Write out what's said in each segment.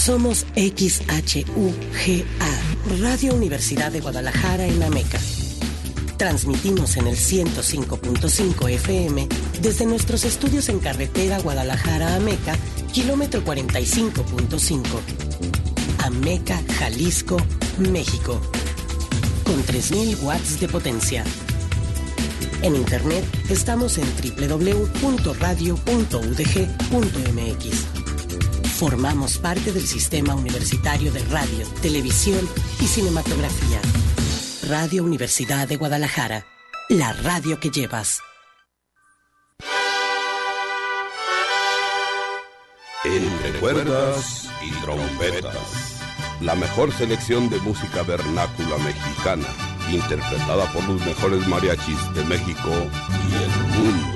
Somos XHUGA, Radio Universidad de Guadalajara en Ameca. Transmitimos en el 105.5 FM desde nuestros estudios en carretera Guadalajara-Ameca, kilómetro 45.5. Ameca, Jalisco, México. Con 3,000 watts de potencia. En internet estamos en www.radio.udg.mx. Formamos parte del Sistema Universitario de Radio, Televisión y Cinematografía. Radio Universidad de Guadalajara, la radio que llevas. Entre cuerdas y trompetas, la mejor selección de música vernácula mexicana, interpretada por los mejores mariachis de México y el mundo.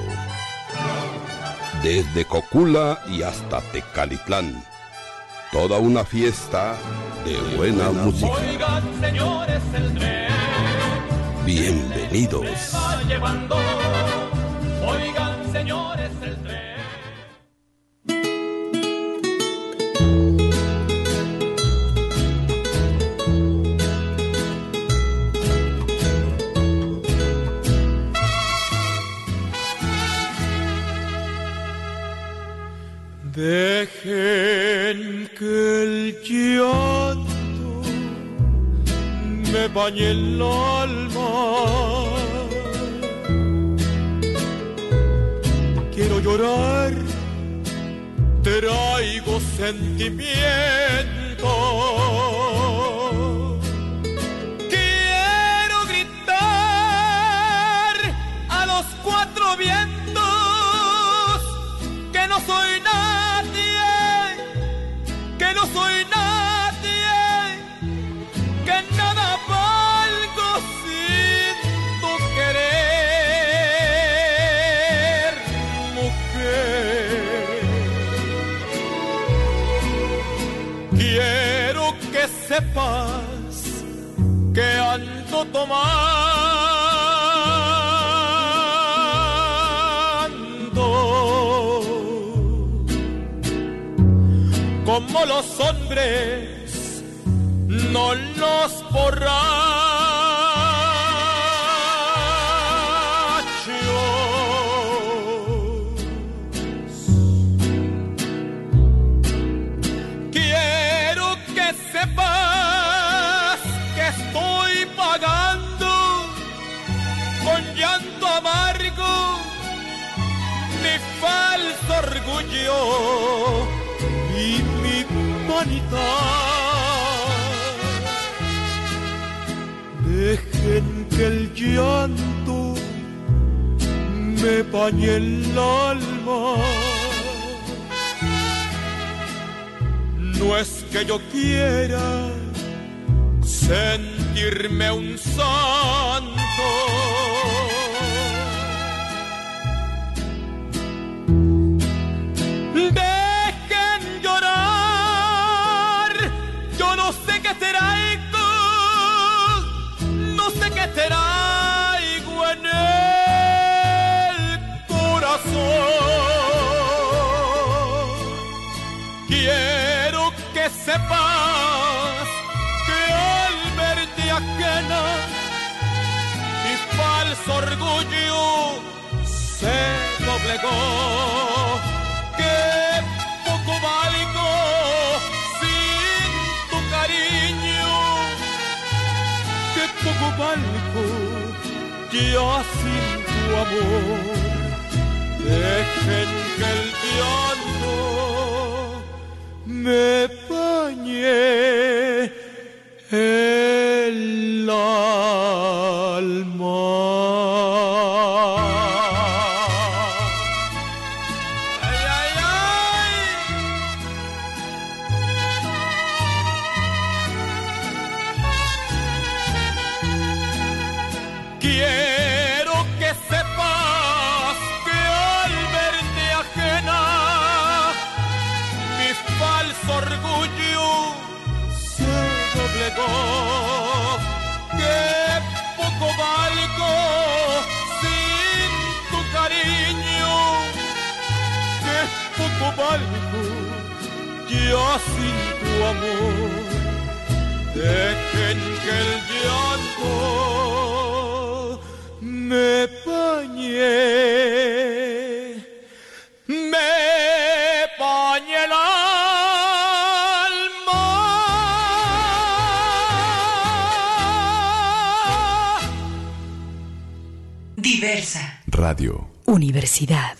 Desde Cocula y hasta Tecalitlán, toda una fiesta de buena música. Oigan, señores, el tren. Bienvenidos. Oigan, señores, el tren. Dejen que el llanto me bañe el alma. Quiero llorar, traigo sentimiento. Quiero gritar a los cuatro vientos que no soy nadie, que no soy nadie, que nada valgo sin tu querer, mujer. Quiero que sepas que ando tomando como los hombres, no los borrachos. Quiero que sepas que estoy pagando con llanto amargo mi falso orgullo y mi vanidad. Dejen que el llanto me bañe el alma. No es que yo quiera sentirme un santo, traigo en el corazón. Quiero que sepas que al verte ajena mi falso orgullo se doblegó. Que poco valgo sin tu cariño, que poco valgo ya sin tu amor. Dejen que el llanto me bañe el alma. Quiero que sepas que al verte ajena mi falso orgullo se doblegó. Que poco valgo sin tu cariño, que poco valgo ya sin tu amor, dejen que el llanto me pañe el alma. Diversa. Radio Universidad.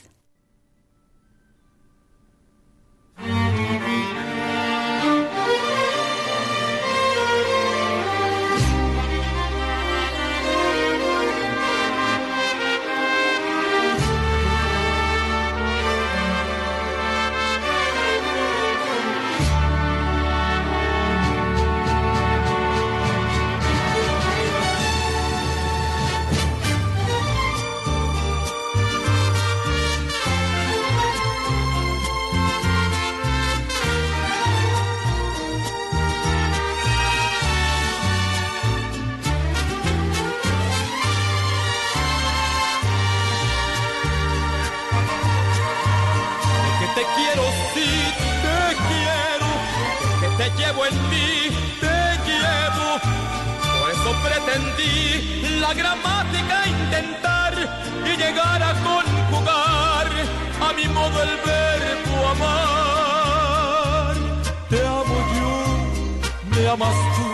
La gramática intentar y llegar a conjugar a mi modo el verbo amar. Te amo yo, me amas tú,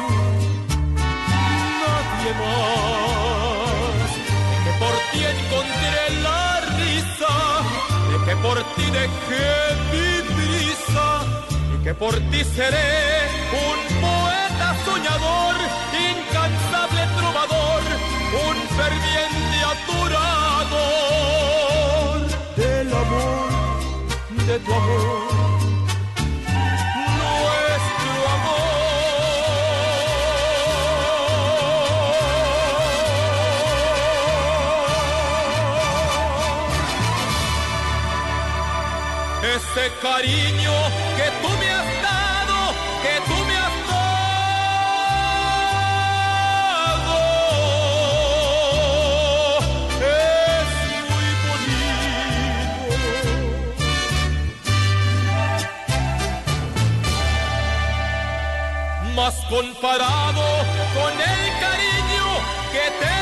nadie más. De que por ti encontré la risa, de que por ti dejé mi prisa, y que por ti seré un poeta soñador, incansable trovador, un ferviente adorador del amor, de tu amor, nuestro amor. Ese cariño que tú me has dado, que tú me has mas comparado con el cariño que te he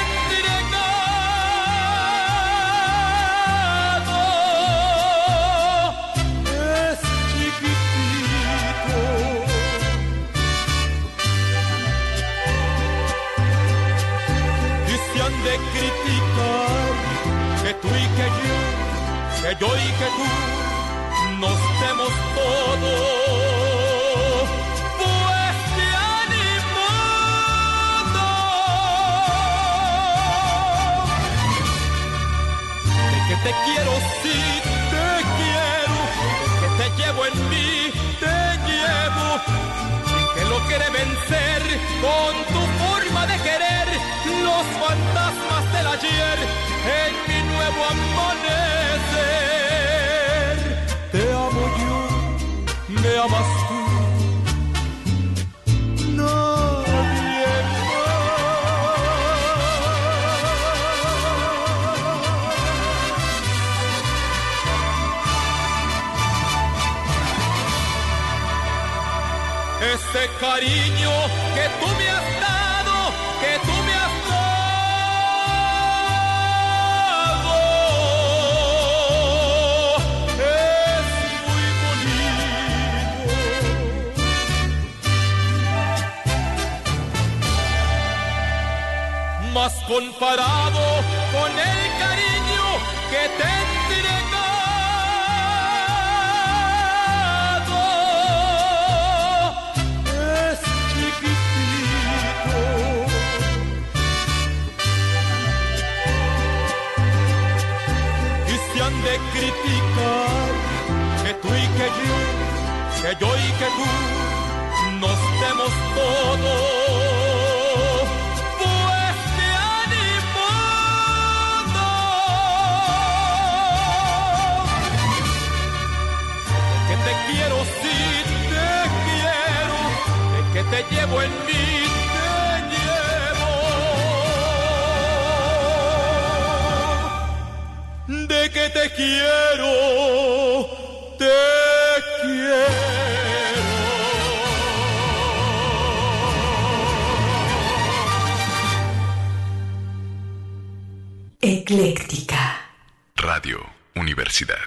entregado, es chiquitito. Y se han de criticar que tú y que yo y que tú nos demos todo. Te quiero, sí, te quiero, que te llevo en mí, te llevo, y que logré vencer con tu forma de querer los fantasmas del ayer en mi nuevo amanecer. Te amo yo, me amas tú, nadie ese cariño que tú me has dado, que tú me has dado, es muy bonito. Mas comparado con el cariño que te he entregado, de criticar que tú y que yo y que tú nos demos todo, pues te animado, de que te quiero, sí te quiero, de que te llevo en mí, que te quiero, te quiero. Radio Universidad.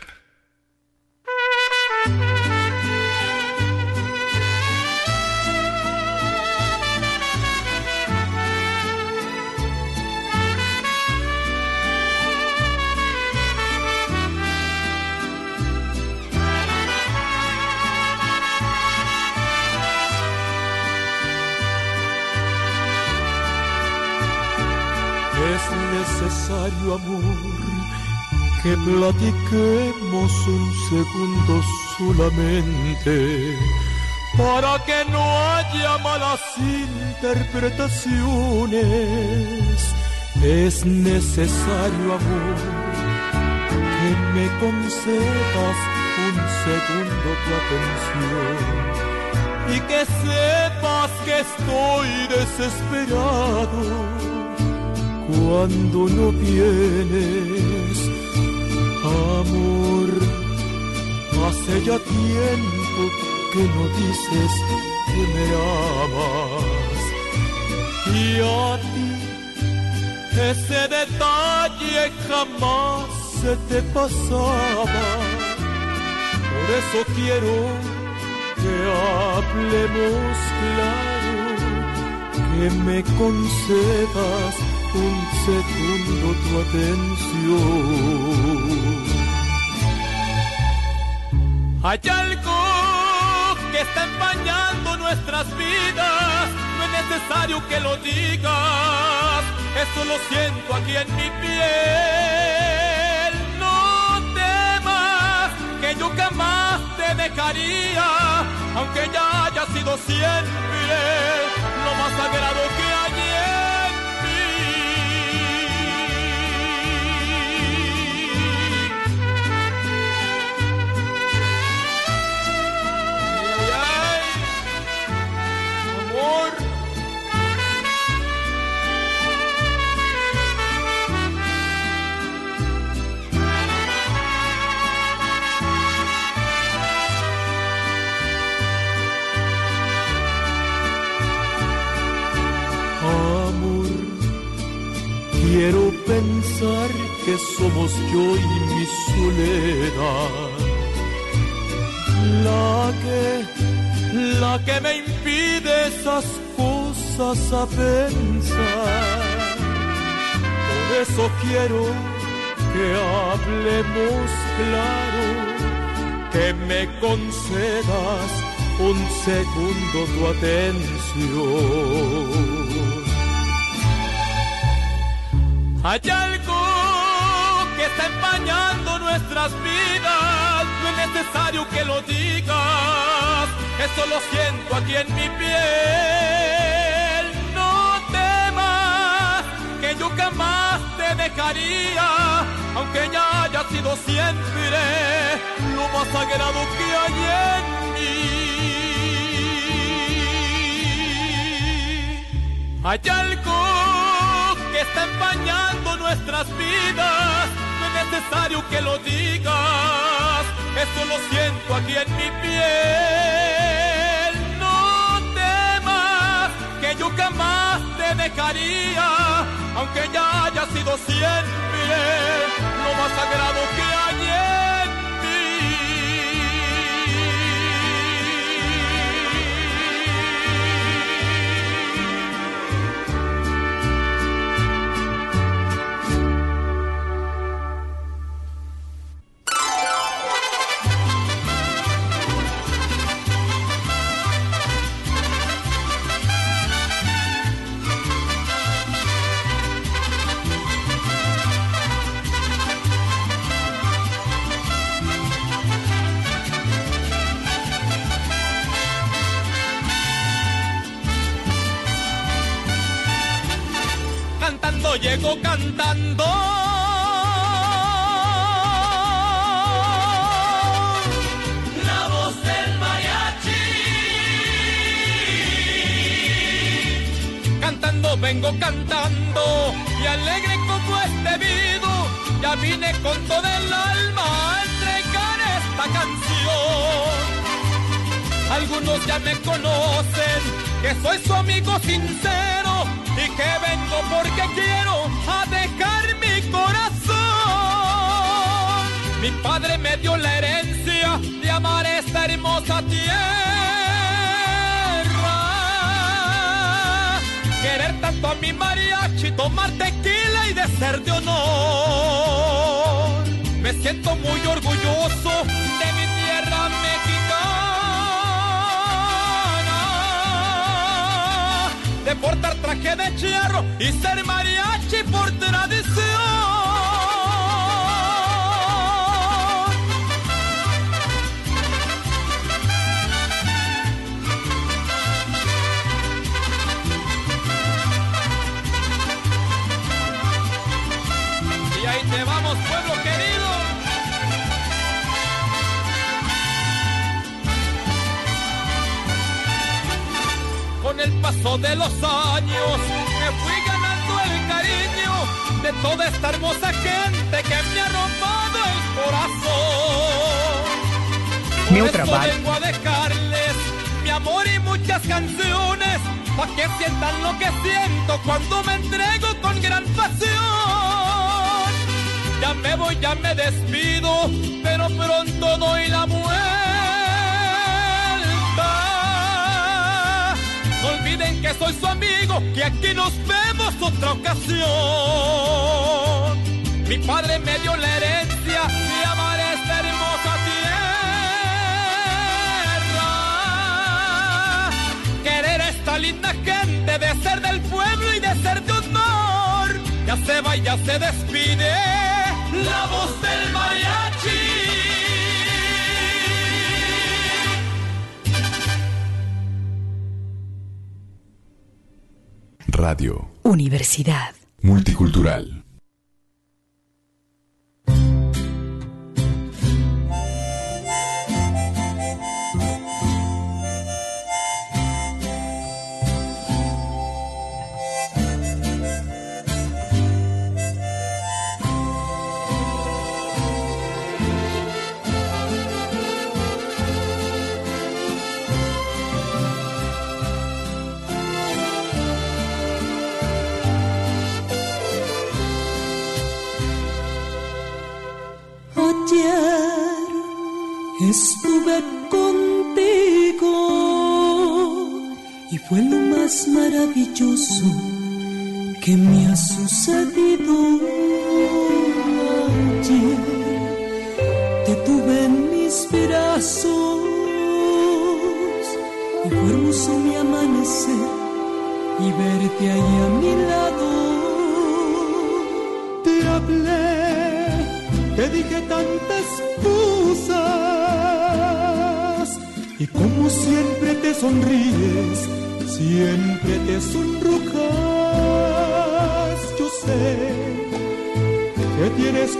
Es necesario, amor, que platiquemos un segundo solamente, para que no haya malas interpretaciones. Es necesario, amor, que me concedas un segundo tu atención y que sepas que estoy desesperado cuando no vienes, amor. Hace ya tiempo que no dices que me amas, y a ti ese detalle jamás se te pasaba. Por eso quiero que hablemos claro, que me concedas un segundo tu atención. Hay algo que está empañando nuestras vidas, no es necesario que lo digas, eso lo siento aquí en mi piel. No temas, que yo jamás te dejaría, aunque ya haya sido siempre lo más sagrado que hay en quiero pensar que somos yo y mi soledad la que me impide esas cosas a pensar. Por eso quiero que hablemos claro, que me concedas un segundo tu atención. Hay algo que está empañando nuestras vidas, no es necesario que lo digas, eso lo siento aquí en mi piel. No temas, que yo jamás te dejaría, aunque ya haya sido siempre lo más sagrado que hay en mí. Hay algo que está empañando nuestras vidas, no es necesario que lo digas, eso lo siento aquí en mi piel. No temas, que yo jamás te dejaría, aunque ya haya sido siempre lo más sagrado que hay en llego cantando. La voz del mariachi. Cantando vengo cantando y alegre como es debido, ya vine con toda el alma a entregar esta canción. Algunos ya me conocen, que soy su amigo sincero y que vengo porque quiero a dejar mi corazón. Mi padre me dio la herencia de amar esta hermosa tierra. Querer tanto a mi mariachi, tomar tequila y de ser de honor. Me siento muy orgulloso de mi tierra mexicana, de portar traje de charro y ser mariachi por tradición. Y ahí te vamos, pueblo querido. Con el paso de los años me fui ganando el cariño de toda esta hermosa gente que me ha robado el corazón. Por eso vengo a dejarles mi amor y muchas canciones, pa' que sientan lo que siento cuando me entrego con gran pasión. Ya me voy, ya me despido, pero pronto doy la vuelta. No olviden que soy su amigo, que aquí nos vemos otra ocasión. Mi padre me dio la herencia de amar esta hermosa tierra. Querer a esta linda gente, de ser del pueblo y de ser de honor. Ya se va y ya se despide la voz del mariachi. Radio Universidad Multicultural. Estuve contigo y fue lo más maravilloso que me ha sucedido. Ayer te tuve en mis brazos y fue hermoso mi amanecer y verte ahí a mi lado. Te hablé, te dije tantas cosas y como siempre te sonríes, siempre te sonrojas. Yo sé que tienes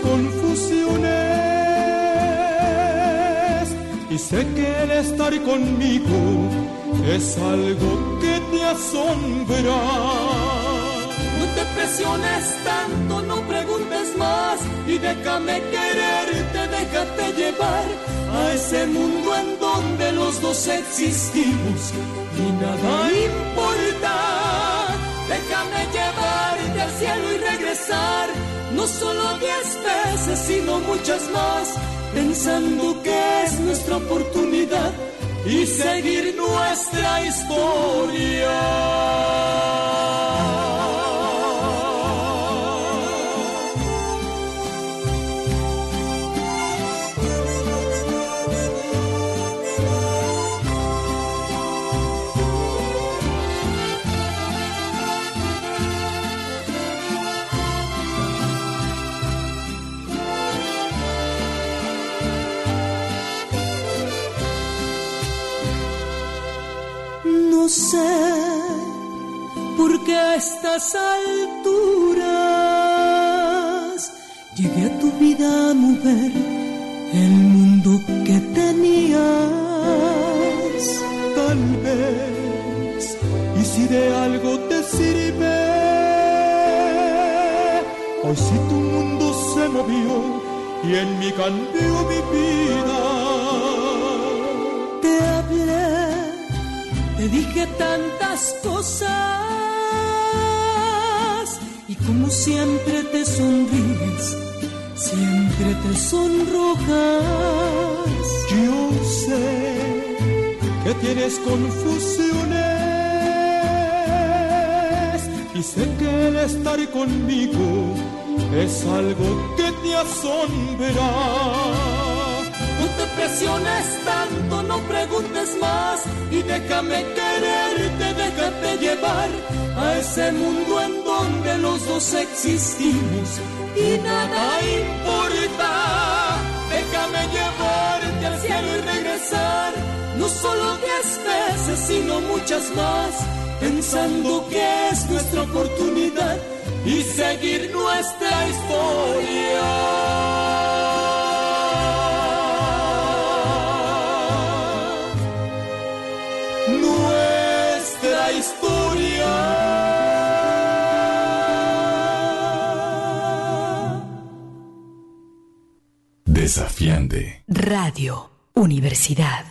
confusiones y sé que el estar conmigo es algo que te asombra. No te presiones tanto, no preguntes más y déjame quererte, déjate llevar a ese mundo en donde los dos existimos y nada importa. Déjame llevarte al cielo y regresar, no solo 10 veces, sino muchas más, pensando que es nuestra oportunidad y seguir nuestra historia. No sé por qué a estas alturas llegué a tu vida a mover el mundo que tenías. Tal vez, y si de algo te sirve, hoy si tu mundo se movió y en mí cambió mi vida. Te hablé, te dije tantas cosas y como siempre te sonríes, siempre te sonrojas. Yo sé que tienes confusiones y sé que el estar conmigo es algo que te asombra. No te presiones tanto, no preguntes más y déjame quererte, déjate llevar a ese mundo en donde los dos existimos y nada importa. Déjame llevarte al cielo y regresar, no solo 10 veces, sino muchas más, pensando que es nuestra oportunidad y seguir nuestra historia. Nuestra historia. Desafiante. Radio Universidad.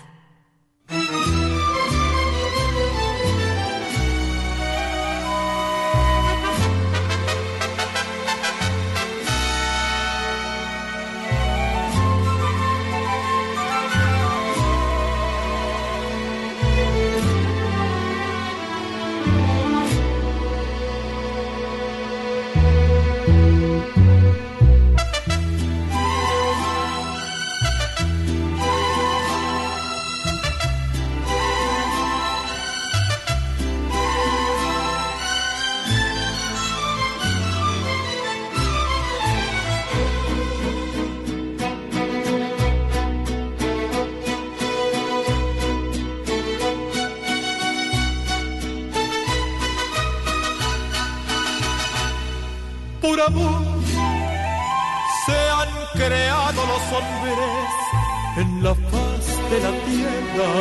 Por amor se han creado los hombres en la faz de la tierra.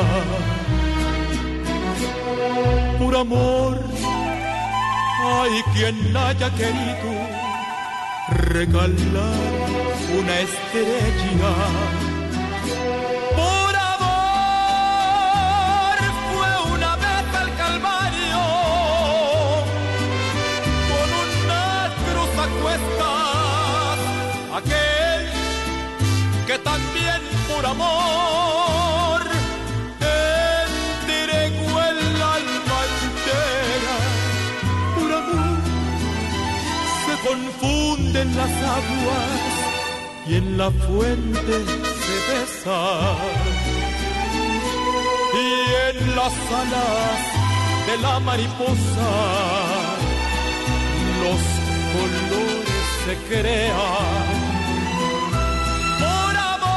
Por amor hay quien haya querido regalar una estrella. Por amor fue una vez al Calvario con una cruz a cuestas, aquel que también por amor entregó el alma entera. Por amor se confunden las aguas y en la fuente se besan, y en las alas de la mariposa los colores se crean. Por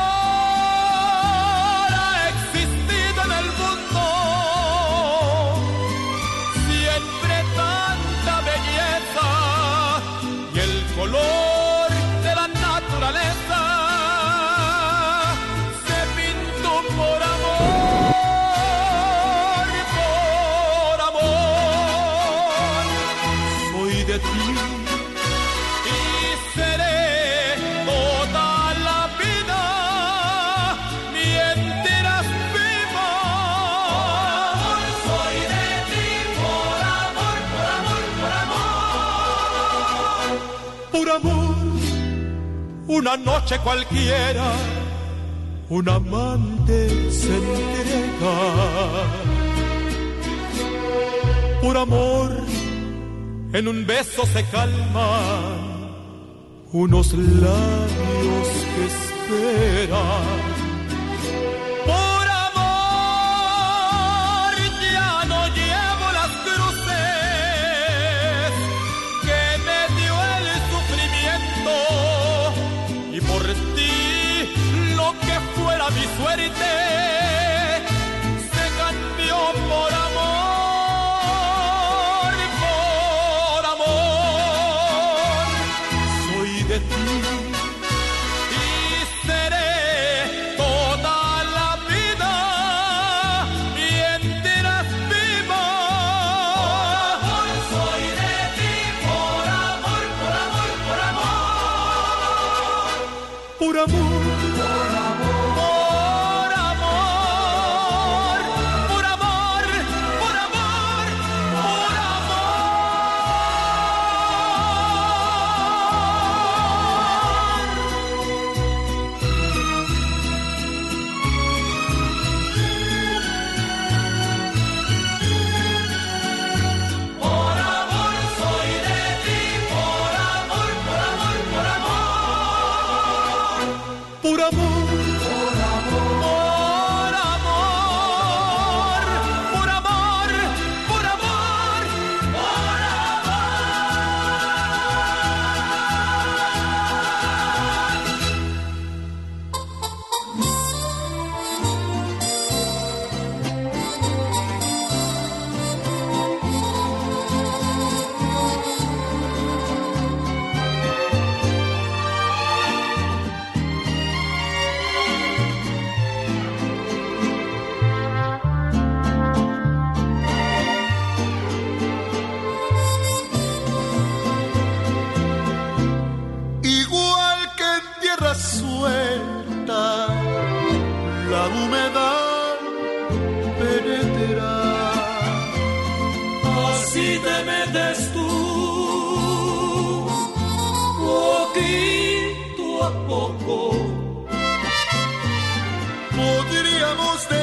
amor ha existido en el mundo siempre tanta belleza, y el color de la naturaleza se pintó por amor, por amor. Soy de ti y seré toda la vida mientras viva. Soy de ti por amor, por amor, por amor. Por amor, una noche cualquiera, un amante se entrega. Por amor, en un beso se calman unos labios que esperan. Por amor ya no llevo las cruces que me dio el sufrimiento, y por ti lo que fuera mi suerte se cambió por amor. De ti y seré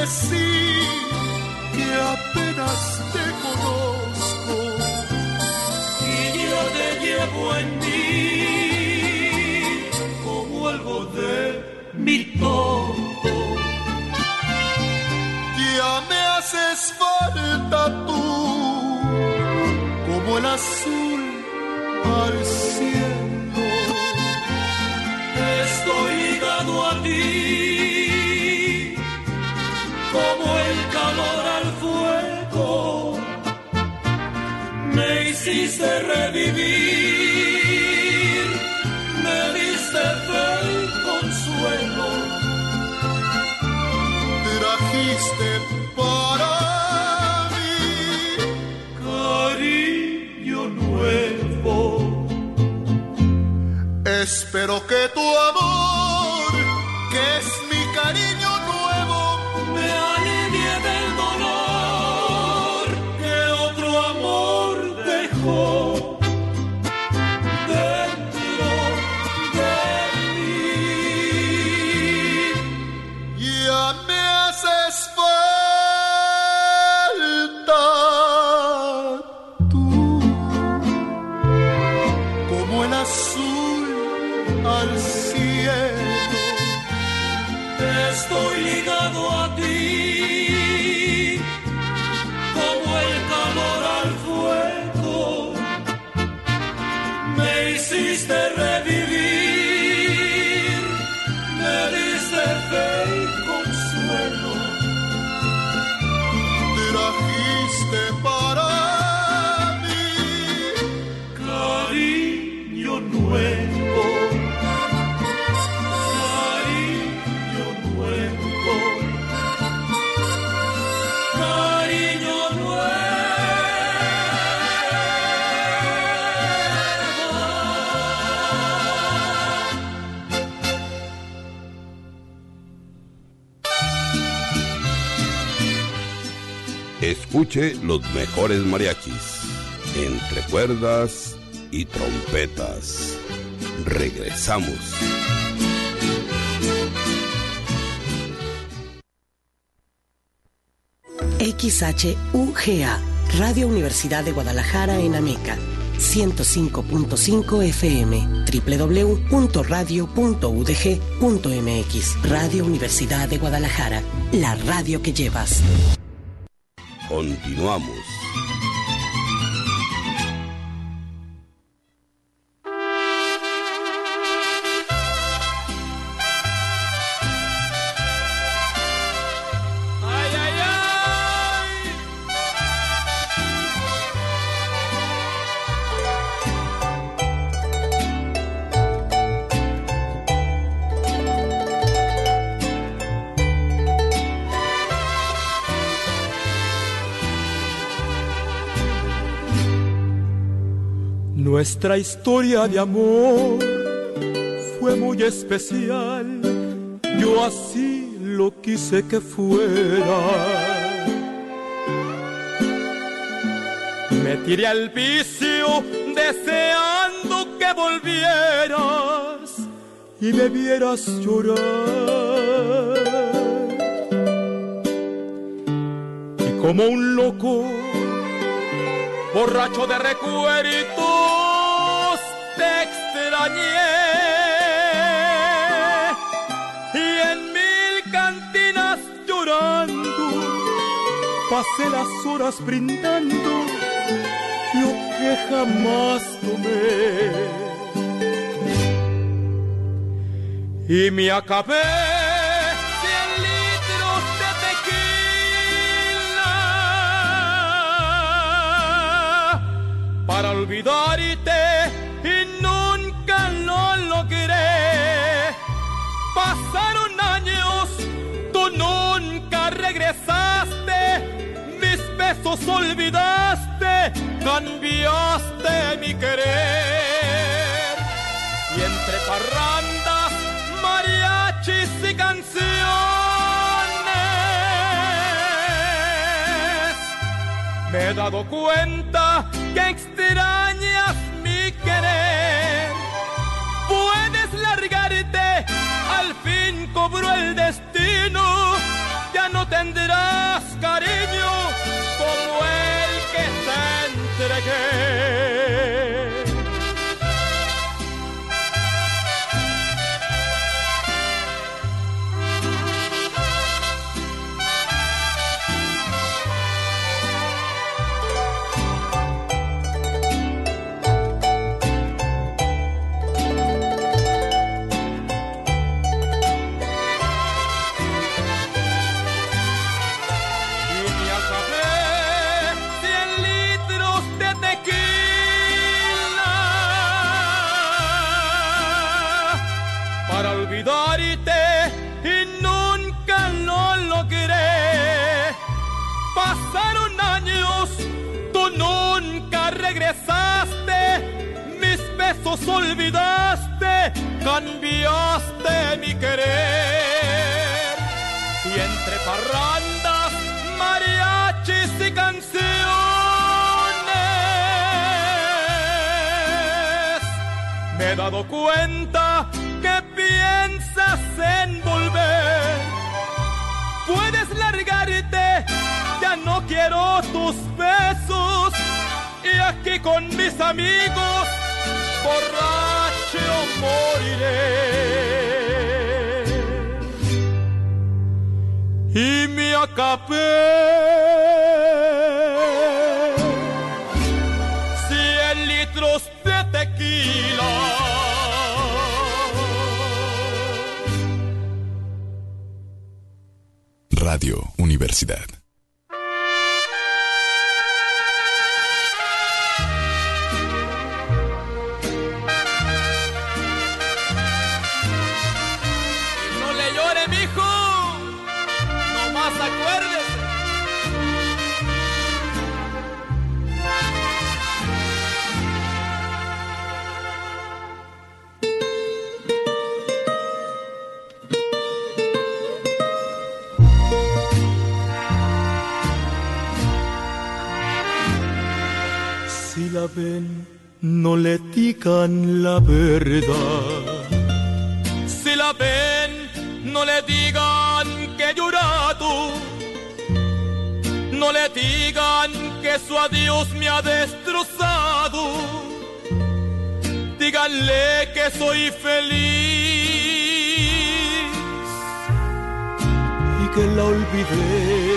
sí, que apenas te conozco y yo te llevo en mí como algo de mi todo. Ya me haces falta tú, como el azul al cielo. Estoy ligado a ti, como el calor al fuego. Me hiciste revivir, me diste fe y consuelo. Trajiste para mí cariño nuevo. Espero que tu amor, que es mi cariño nuevo, me alivie del dolor que otro amor dejó dentro de mí. Ya me haces falta tú, como el azul al cielo. Estoy ligado a ti, como el calor al fuego. Me hiciste revivir, me diste fe y consuelo. Trajiste para mí cariño nuevo. Cariño nuevo. Cariño nuevo. Escuche los mejores mariachis, entre cuerdas y trompetas. Regresamos. XHUGA, Radio Universidad de Guadalajara en Ameca, 105.5 FM, www.radio.udg.mx. Radio Universidad de Guadalajara, la radio que llevas. Continuamos. Nuestra historia de amor fue muy especial, yo así lo quise que fuera. Me tiré al vicio deseando que volvieras y me vieras llorar. Y como un loco, borracho de recuerdos, te extrañé. Y en mil cantinas llorando, pasé las horas brindando lo que jamás tomé. Y me acabé 100 litros de tequila para olvidarte y nunca lo logré. Pasaron años, tú nunca regresaste, mis besos olvidaste, cambiaste mi querer. Y entre parrandas, mariachis y canciones, me he dado cuenta que extrañas mi querer. Puedes largarte, al fin cobró el destino, te ya no tendrás cariño como el que te entregué. Y nunca lo logré. Pasaron años, tú nunca regresaste, mis besos olvidaste, cambiaste mi querer. Y entre parrandas, mariachis y canciones me he dado cuenta que piensas en volver. Puedes largarte, ya no quiero tus besos, y aquí con mis amigos borracho moriré. Y me acabé 100 litros de tequila. Radio Universidad. No le llore, mijo, nomás acuérdese. Si la ven, no le digan la verdad. Si la ven, no le digan que he llorado. No le digan que su adiós me ha destrozado. Díganle que soy feliz y que la olvidé.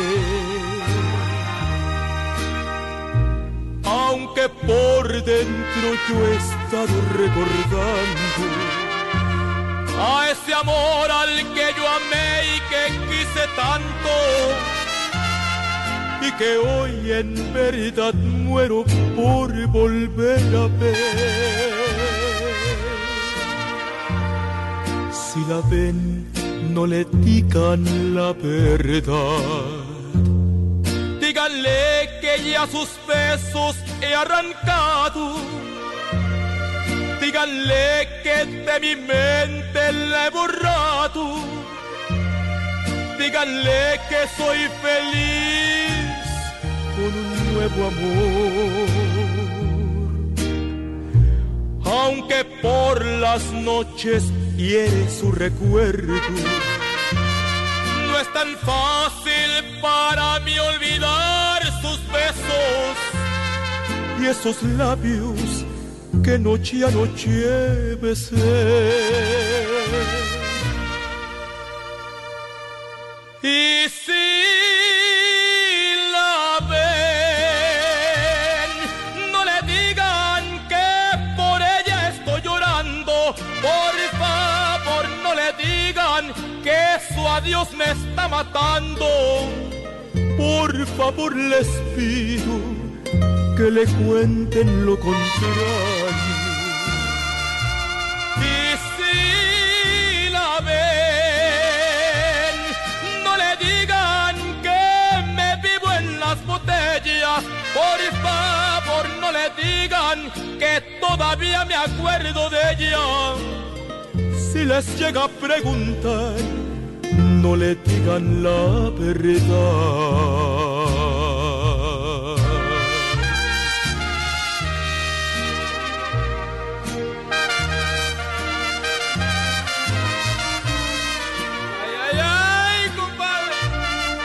Aunque por dentro yo he estado recordando a ese amor al que yo amé y que quise tanto, y que hoy en verdad muero por volver a ver. Si la ven, no le digan la verdad. Díganle que ya sus besos he arrancado. Díganle que de mi mente la he borrado. Díganle que soy feliz con un nuevo amor. Aunque por las noches hiere su recuerdo, no es tan fácil para mí olvidar sus besos y esos labios que noche a noche besé. Y si la ven, no le digan que por ella estoy llorando. Por favor, no le digan que su adiós me está matando. Por favor, les pido que le cuenten lo contrario. Y si la ven, no le digan que me vivo en las botellas. Por favor, no le digan que todavía me acuerdo de ella. Si les llega a preguntar, no le digan la verdad. Ay, ay, ay, compadre.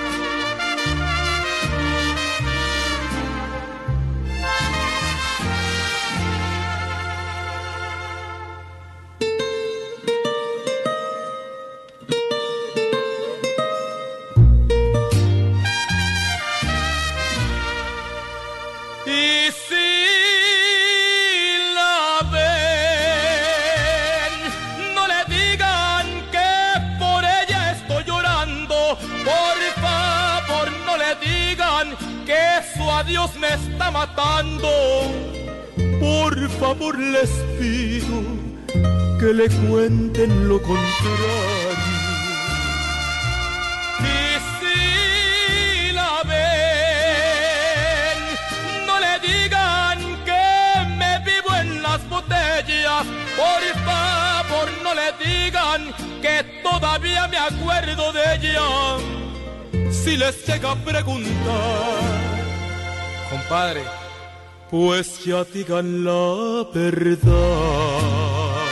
digan que su adiós me está matando. Por favor les pido que le cuenten lo contrario. Y si la ven, no le digan que me vivo en las botellas. Por favor, no le digan que todavía me acuerdo de ella. Si les llega a preguntar, compadre, pues ya digan la verdad.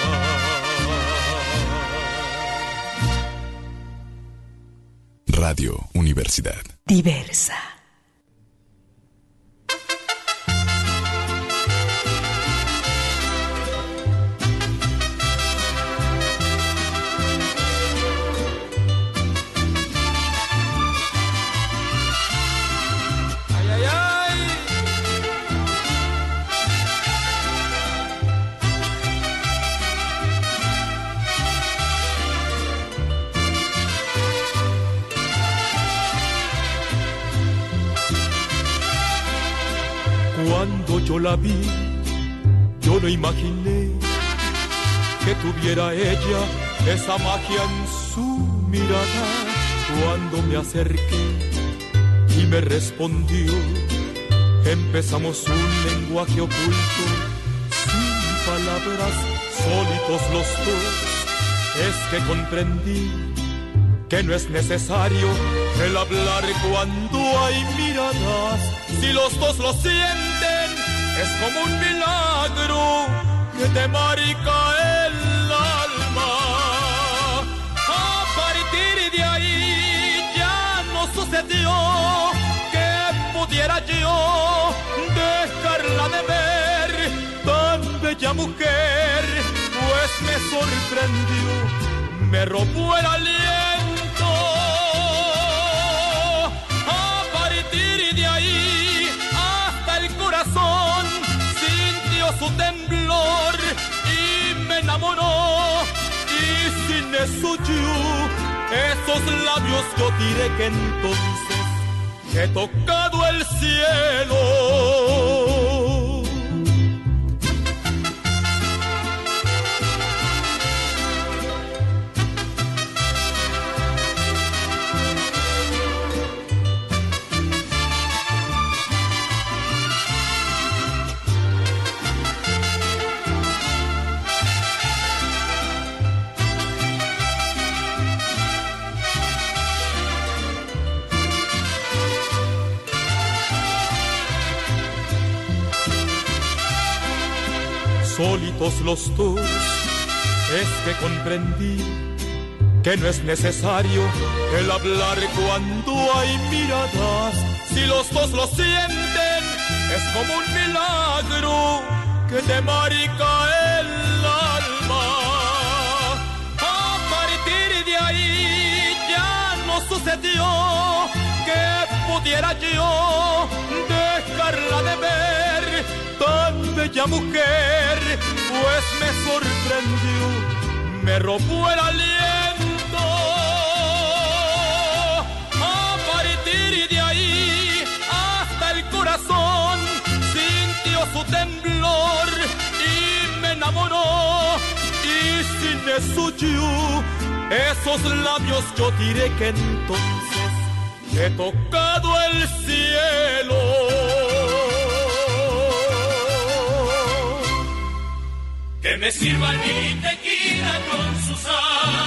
Radio Universidad. Diversa. Cuando yo la vi, yo no imaginé que tuviera ella esa magia en su mirada. Cuando me acerqué y me respondió, empezamos un lenguaje oculto, sin palabras, solitos los dos. Es que comprendí que no es necesario el hablar cuando hay miradas. Si los dos lo sienten, es como un milagro que te marca el alma. A partir de ahí ya no sucedió que pudiera yo dejarla de ver, tan bella mujer, pues me sorprendió, me robó el aliento. A partir de ahí hasta el corazón sintió su temblor y me enamoró. Y sin eso yo, esos labios yo diré que entonces he tocado el cielo. Solitos los dos, es que comprendí que no es necesario el hablar cuando hay miradas. Si los dos lo sienten, es como un milagro que te marca el alma. A partir de ahí ya no sucedió que pudiera yo dejarla de ver, tan bella mujer, pues me sorprendió, me robó el aliento. A partir de ahí hasta el corazón sintió su temblor y me enamoró. Y sin eso yo, esos labios yo diré que entonces he tocado el cielo. Que me sirva mi tequila con su sal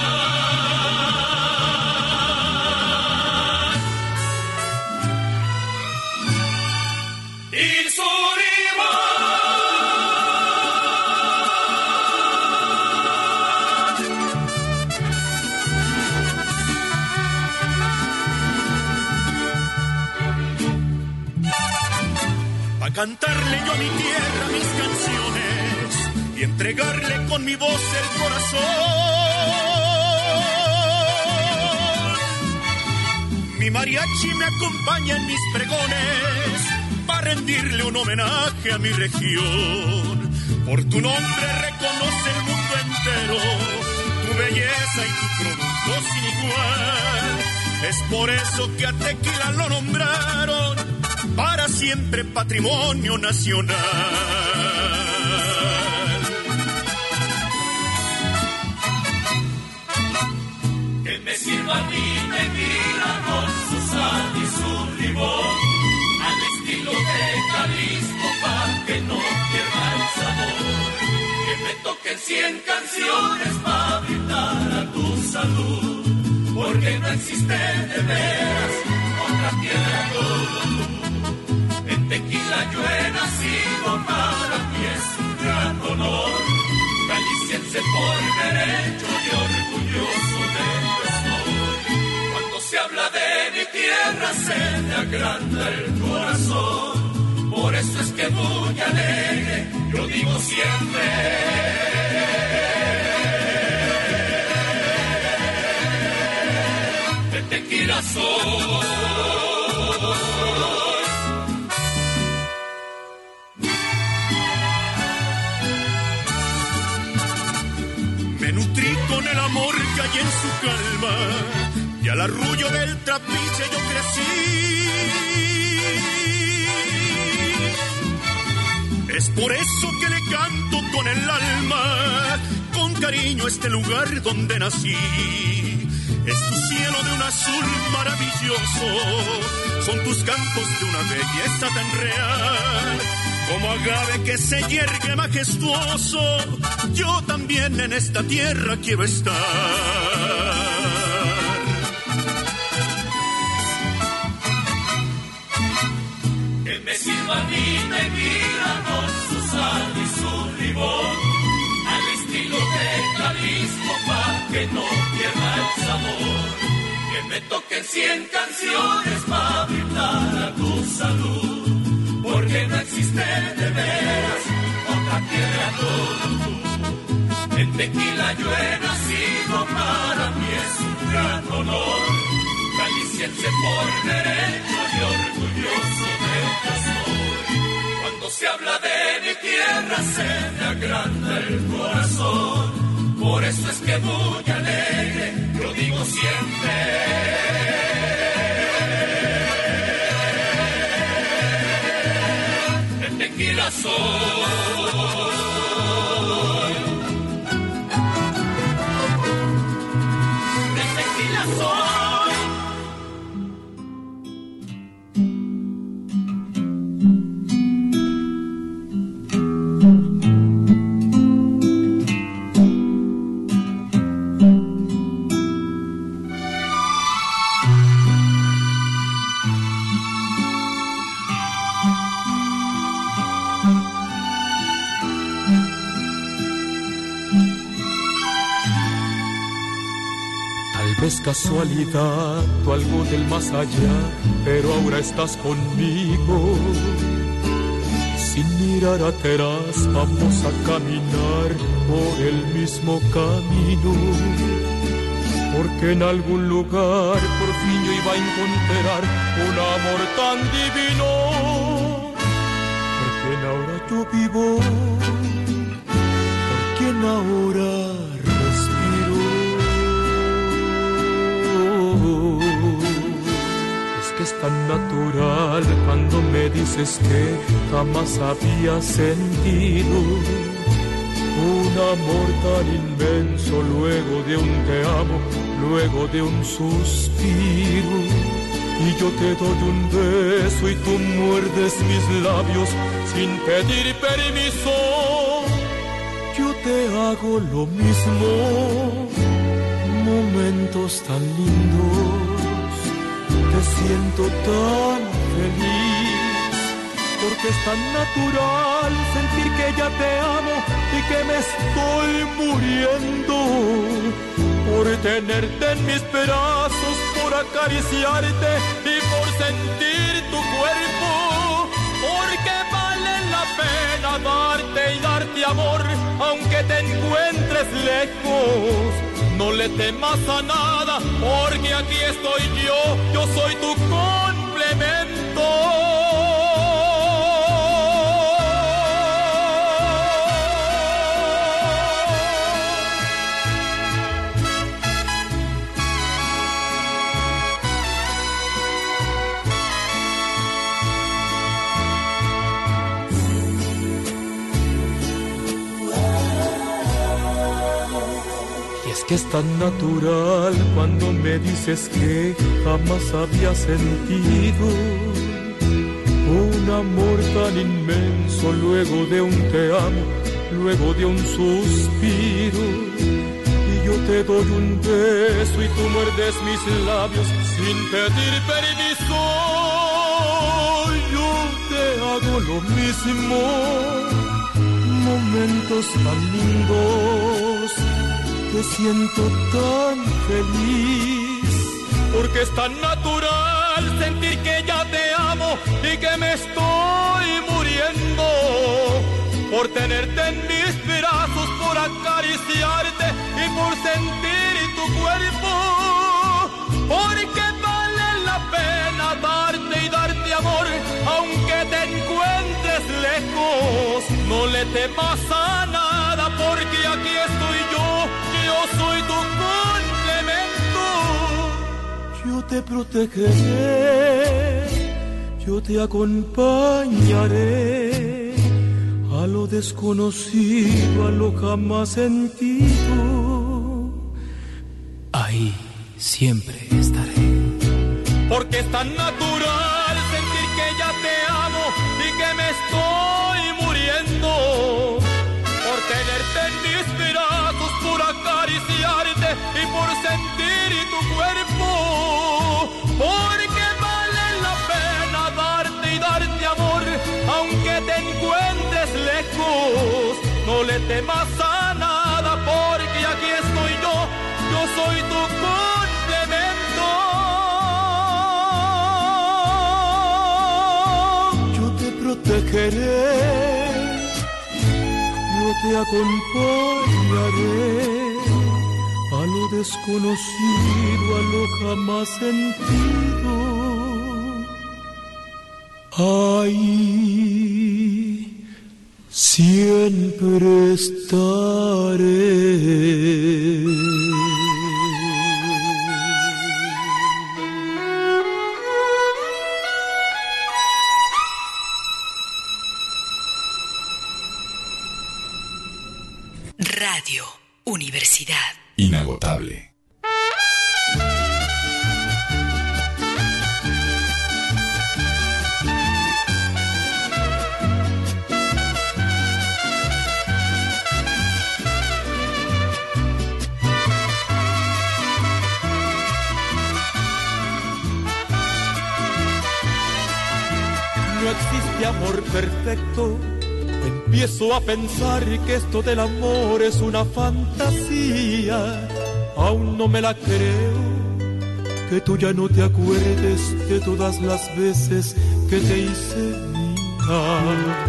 y su Pa' cantarle yo a mi tierra mis canciones y entregarle con mi voz el corazón. Mi mariachi me acompaña en mis pregones para rendirle un homenaje a mi región. Por tu nombre reconoce el mundo entero tu belleza y tu producto sin igual. Es por eso que a Tequila lo nombraron siempre patrimonio nacional. Que me sirva mi tequila con su sal y su limón, al estilo de Jalisco pa' que no pierda el sabor. Que me toquen 100 canciones pa' brindar a tu salud, porque no existe de veras otra tierra como tú. En Tequila yo he nacido, para mí es un gran honor, jalisciense por derecho y orgulloso de ello estoy. Cuando se habla de mi tierra se me agranda el corazón, por eso es que muy alegre yo digo siempre: de Tequila soy. Me nutrí con el amor que hay en su calma, y al arrullo del trapiche yo crecí. Es por eso que le canto con el alma, con cariño, este lugar donde nací. Es tu cielo de un azul maravilloso, son tus campos de una belleza tan real. Como agave que se yergue majestuoso, yo también en esta tierra quiero estar. Que me sirva mi tequila con su sal y su limón, al estilo de Jalisco pa' que no pierda el sabor. Que me toquen 100 canciones pa' brindar a tu salud, porque no existe de veras otra tierra como tú. En Tequila yo he nacido, para mí es un gran honor, jalisciense por derecho y orgulloso de ello estoy. Cuando se habla de mi tierra se me agranda el corazón, por eso es que muy alegre yo digo siempre: de Tequila soy. De Tequila soy. Es casualidad o algo del más allá, pero ahora estás conmigo. Sin mirar atrás vamos a caminar por el mismo camino, porque en algún lugar por fin yo iba a encontrar un amor tan divino. Por quien ahora yo vivo, por quien ahora es tan natural cuando me dices que jamás había sentido un amor tan inmenso, luego de un te amo, luego de un suspiro. Y yo te doy un beso y tú muerdes mis labios sin pedir permiso. Yo te hago lo mismo, momentos tan lindos. Te siento tan feliz, porque es tan natural sentir que ya te amo y que me estoy muriendo por tenerte en mis brazos, por acariciarte y por sentir tu cuerpo, porque vale la pena darte y darte amor, aunque te encuentres lejos. No le temas a nada, porque aquí estoy yo soy tu complemento. que es tan natural cuando me dices que jamás había sentido un amor tan inmenso luego de un te amo, luego de un suspiro. Y yo te doy un beso y tú muerdes mis labios sin pedir permiso. Yo te hago lo mismo, momentos tan lindos, te siento tan feliz, porque es tan natural sentir que ya te amo y que me estoy muriendo por tenerte en mis brazos, por acariciarte y por sentir tu cuerpo, porque vale la pena darte y darte amor, aunque te encuentres lejos. No le temas a nada, porque aquí estoy yo soy tu complemento. Yo te protegeré, yo te acompañaré a lo desconocido, a lo jamás sentido. Ahí siempre estaré. Porque es tan natural sentir que ya te amo y que me estoy muriendo por tenerte en mis brazos, por acariciarte y por sentir tu cuerpo, porque vale la pena darte y darte amor, aunque te encuentres lejos. No le temas a nada, porque aquí estoy yo soy tu complemento. Yo te protegeré, yo te acompañaré a lo desconocido, a lo jamás sentido. Ahí siempre estaré. Radio Universidad. Inagotable. No existe amor perfecto. Empiezo a pensar que esto del amor es una fantasía. Aún no me la creo, que tú ya no te acuerdes de todas las veces que te hice mía.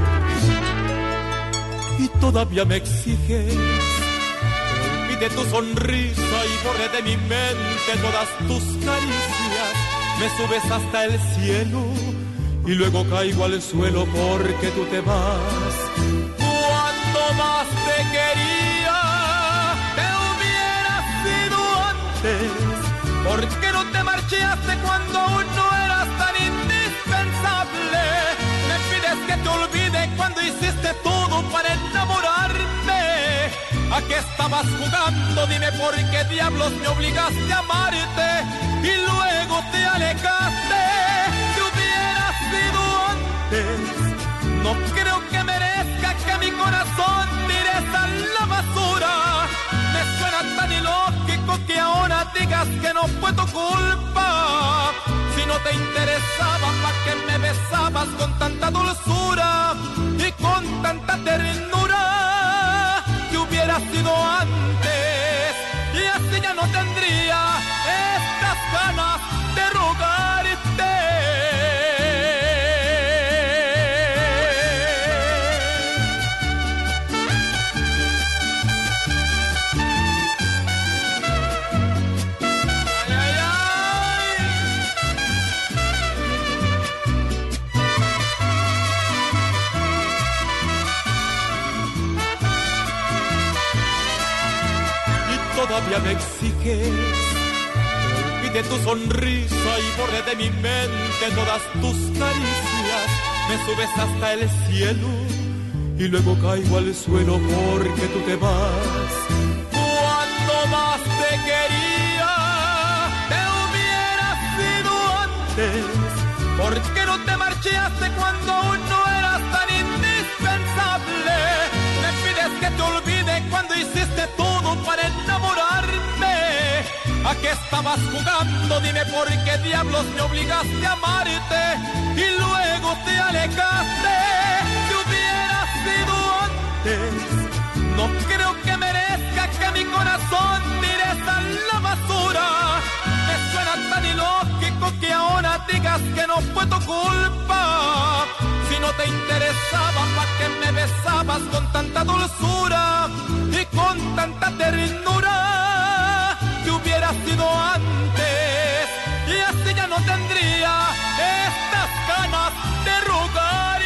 Y todavía me exiges que olvide tu sonrisa y borre de mi mente todas tus caricias. Me subes hasta el cielo y luego caigo al suelo porque tú te vas. Cuando más te quería, te hubieras ido antes. ¿Por qué no te marchaste cuando aún no eras tan indispensable? Me pides que te olvide cuando hiciste todo para enamorarme. ¿A qué estabas jugando? Dime por qué diablos me obligaste a amarte y luego te alejaste. No creo que merezca que mi corazón tires a la basura. Me suena tan ilógico que ahora digas que no fue tu culpa. Si no te interesaba, ¿para qué me besabas con tanta dulzura y con tanta ternura? Que hubiera sido antes y así ya no tendría estas ganas de rogarte. Todavía me exiges que olvide tu sonrisa y borre de mi mente todas tus caricias. Me subes hasta el cielo y luego caigo al suelo porque tú te vas. Cuando más quería, te hubiera sido antes. ¿Por qué no te marchaste cuando aún no eras tan indispensable? Me pides que te olvide cuando hiciste todo para enamorarme. ¿A qué estabas jugando? Dime por qué diablos me obligaste a amarte y luego te alejaste. Te hubiera sido antes. No creo que merezca que mi corazón tires a la basura. Me suena tan ilógico que ahora digas que no fue tu culpa. Si no te interesaba, ¿para qué me besabas con tanta dulzura y con tanta ternura? Que hubiera sido antes y así ya no tendría estas ganas de rogarte.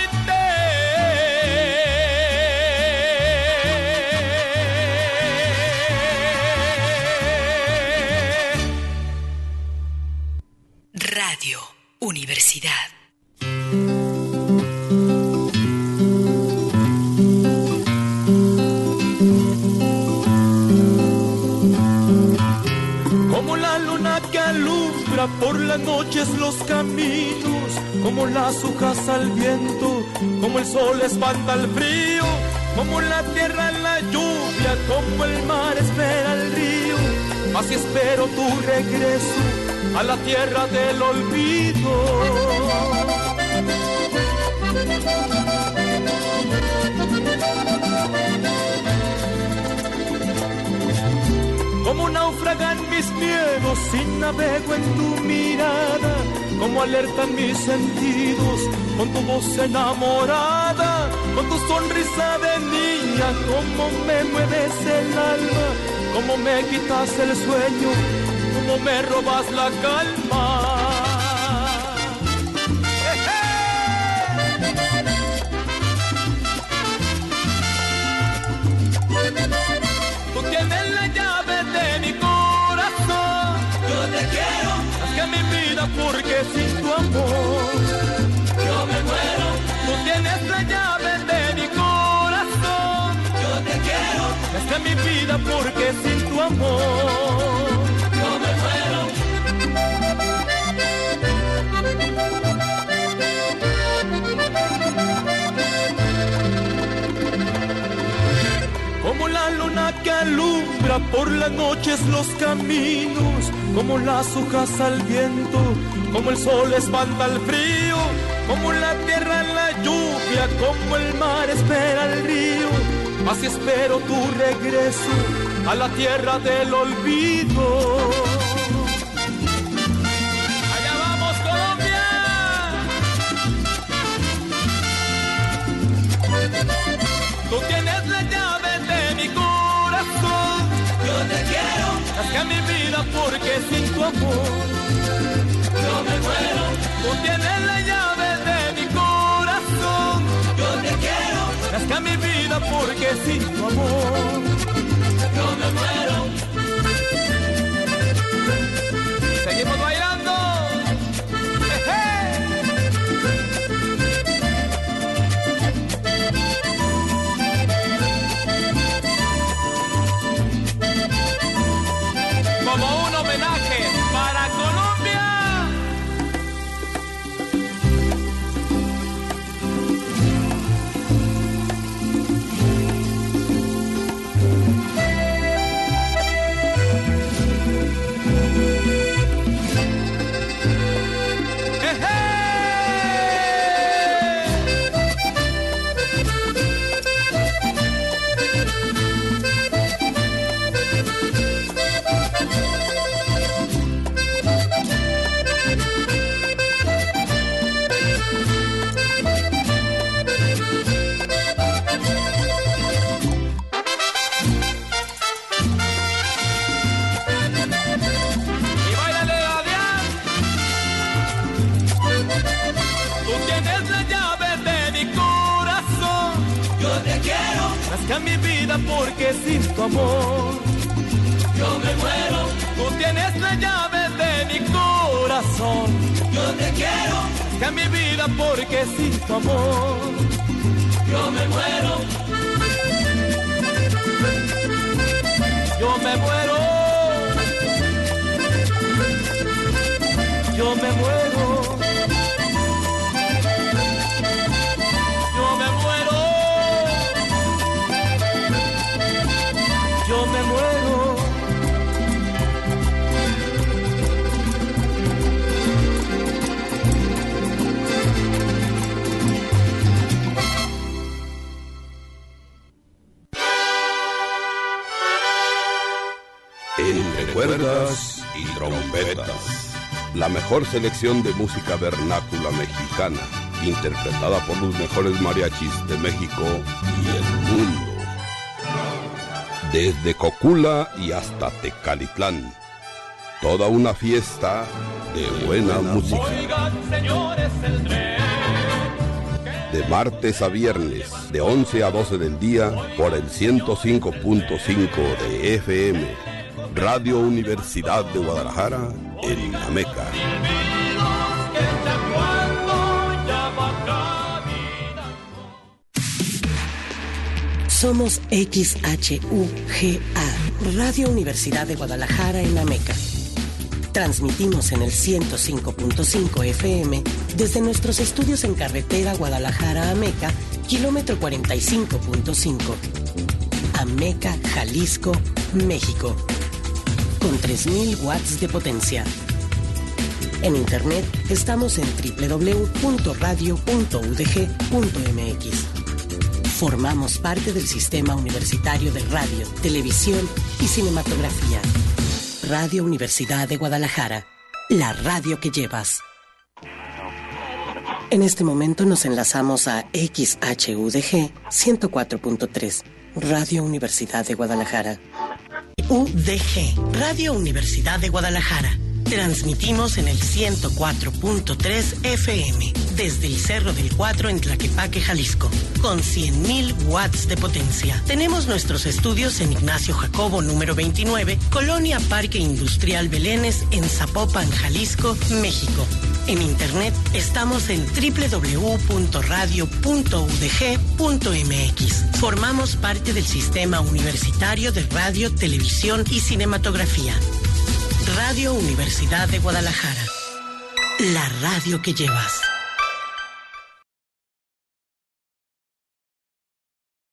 Radio Universidad. Como la luna que alumbra por las noches los caminos, como las hojas al viento, como el sol espanta el frío, como la tierra en la lluvia, como el mar espera el río, así espero tu regreso a la tierra del olvido. Como náufragan mis miedos y navego en tu mirada, como alertan mis sentidos con tu voz enamorada, con tu sonrisa de niña, como me mueves el alma, como me quitas el sueño, como me robas la calma. Tú tienes la llave de mi corazón. Yo te quiero más que mi vida, porque sin tu amor yo me muero. Tú tienes la llave de mi corazón. Yo te quiero más que mi vida, porque sin tu amor yo me muero. Como la luna que alumbra por las noches los caminos, como las hojas al viento, como el sol espanta el frío, como la tierra en la lluvia, como el mar espera el río, así espero tu regreso a la tierra del olvido. ¡Allá vamos, Colombia! Tú tienes la llave de mi corazón. Yo te quiero más que mi vida, porque sin tu amor yo me muero. Tú tienes la llave de mi corazón. Yo te quiero más que mi vida, porque sin tu amor yo me muero. Seguimos bailando. Como un homenaje para Colombia. Rasca mi vida porque sin tu amor yo me muero. Tú tienes la llave de mi corazón. Yo te quiero. Rasca mi vida porque sin tu amor yo me muero. Yo me muero. yo me muero. Yo me muero. Yo me muero. Entre cuerdas y trompetas, la mejor selección de música vernácula mexicana, interpretada por los mejores mariachis de México y el mundo. Desde Cocula y hasta Tecalitlán, toda una fiesta de buena música. Oigan, señores, el tren. De martes a viernes, de 11 a 12 del día, por el 105.5 de FM. Radio Universidad de Guadalajara, en la Meca. Somos XHUGA, Radio Universidad de Guadalajara en la Meca. Transmitimos en el 105.5 FM desde nuestros estudios en carretera Guadalajara a Meca, kilómetro 45.5. Ameca, Jalisco, México. Con 3000 watts de potencia. En internet estamos en www.radio.udg.mx. Formamos parte del Sistema Universitario de Radio, Televisión y Cinematografía. Radio Universidad de Guadalajara, la radio que llevas. En este momento nos enlazamos a XHUDG 104.3, Radio Universidad de Guadalajara. UDG, Radio Universidad de Guadalajara. Transmitimos en el 104.3 FM, desde el Cerro del Cuatro en Tlaquepaque, Jalisco, con 100.000 watts de potencia. Tenemos nuestros estudios en Ignacio Jacobo, número 29, Colonia Parque Industrial Belénes, en Zapopan, Jalisco, México. En internet estamos en www.radio.udg.mx. Formamos parte del Sistema Universitario de Radio, Televisión y Cinematografía. Radio Universidad de Guadalajara, la radio que llevas.